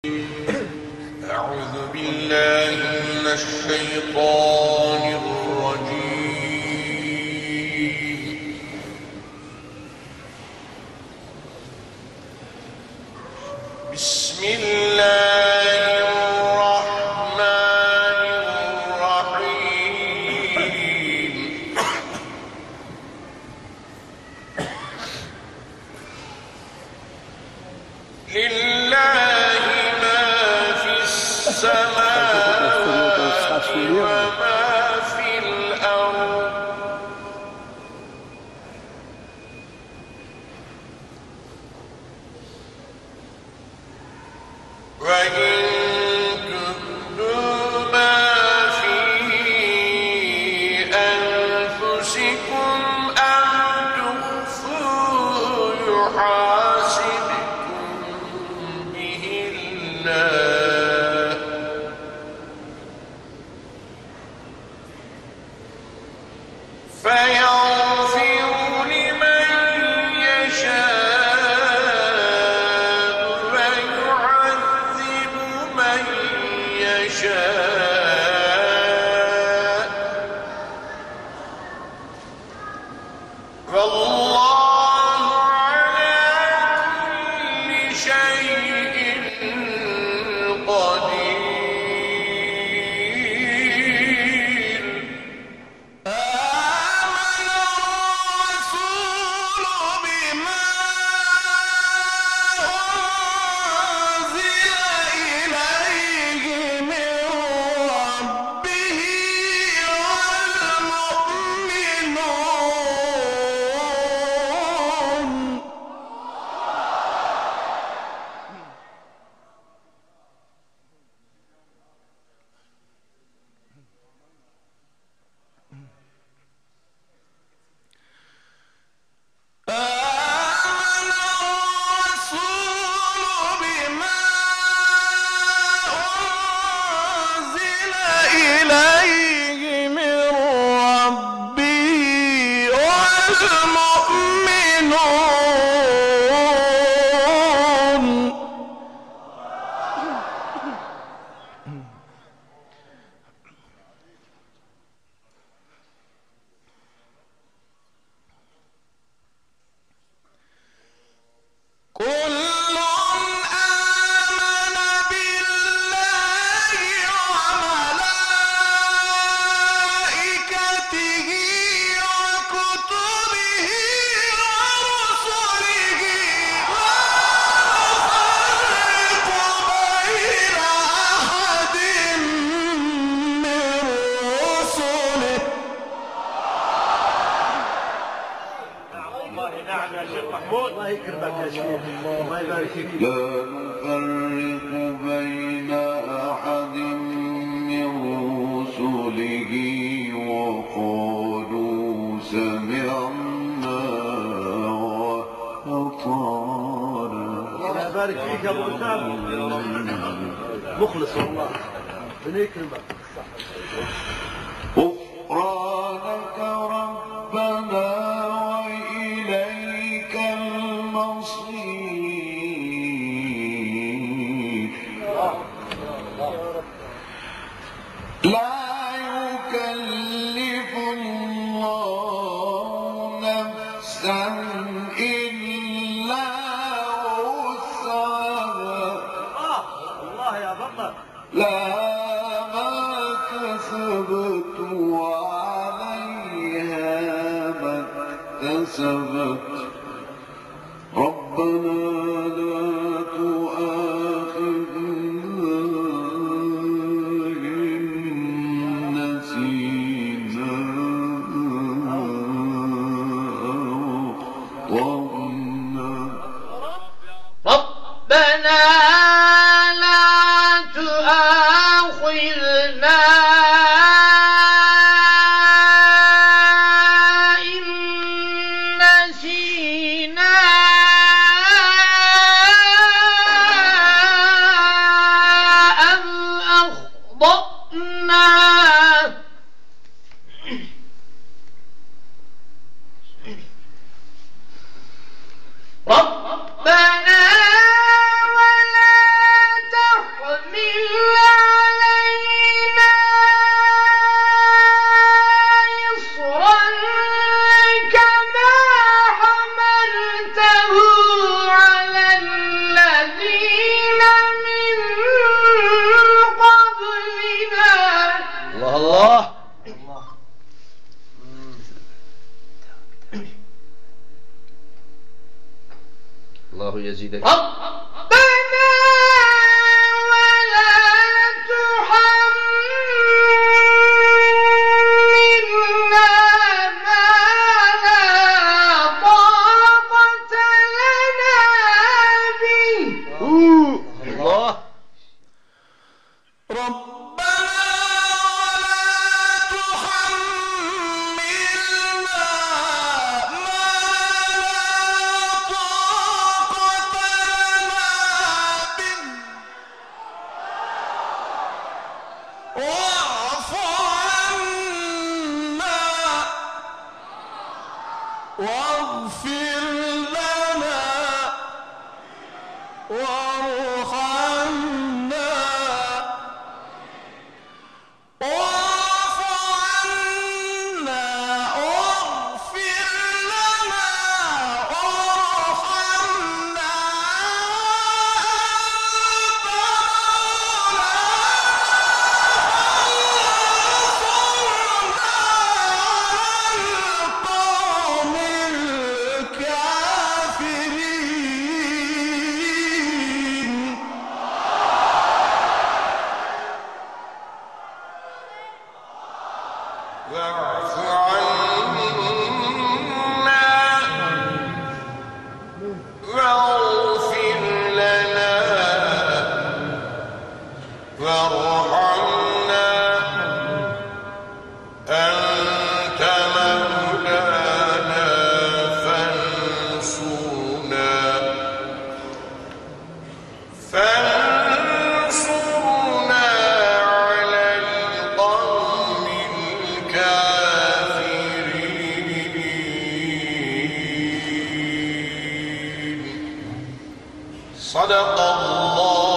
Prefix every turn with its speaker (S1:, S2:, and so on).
S1: أعوذ بالله من الشيطان الرجيم. بسم الله الرحمن الرحيم. لله ما في السماوات وما في الأرض وإن تبدوا ما في أنفسكم أو تخفوه يحاسبكم به الله فيغفر لمن يشاء ويعذب من يشاء والله على كل شيء قدير. آمن الرسول بما أنزل إليه من ربه والمؤمنون آمن الرسول بما أنزل إليه من ربه والمؤمنون كل آمن بالله وملائكته وكتبه ورسله لا نفرق بين أحد من رسله.
S2: نعم يا شيخ محمود، الله يكرمك يا شيخ، الله يبارك فيك.
S3: لا نفرق بين أحد من رسله وقالوا سمعنا وأطعنا.
S2: الله يبارك فيك يا ابو اسامه، مخلص والله، ربنا يكرمك.
S3: غفرانك ربنا وإليك المصير. لا يكلف الله نفسا إلا وسعها
S2: الله يا بطل.
S3: لا ما كسبت وعليها ما اكتسبت ربنا لا تؤاخذنا إن نسينا أو أخطأنا.
S4: ربنا لا تؤاخذنا إن نسينا
S5: الله يزيدك.
S4: ربنا ولا تحملنا ما لا طاقة لنا به.
S5: الله.
S1: ربنا ولا تحملنا ما لا طاقة لنا به واعف عنا واغفر لنا وارحمنا واعف عنا واغفر لنا وارحمنا القوم الكافرين. واعف عنا واغفر لنا وارحمنا أنت مولانا فانصرنا على القوم الكافرين. صدق الله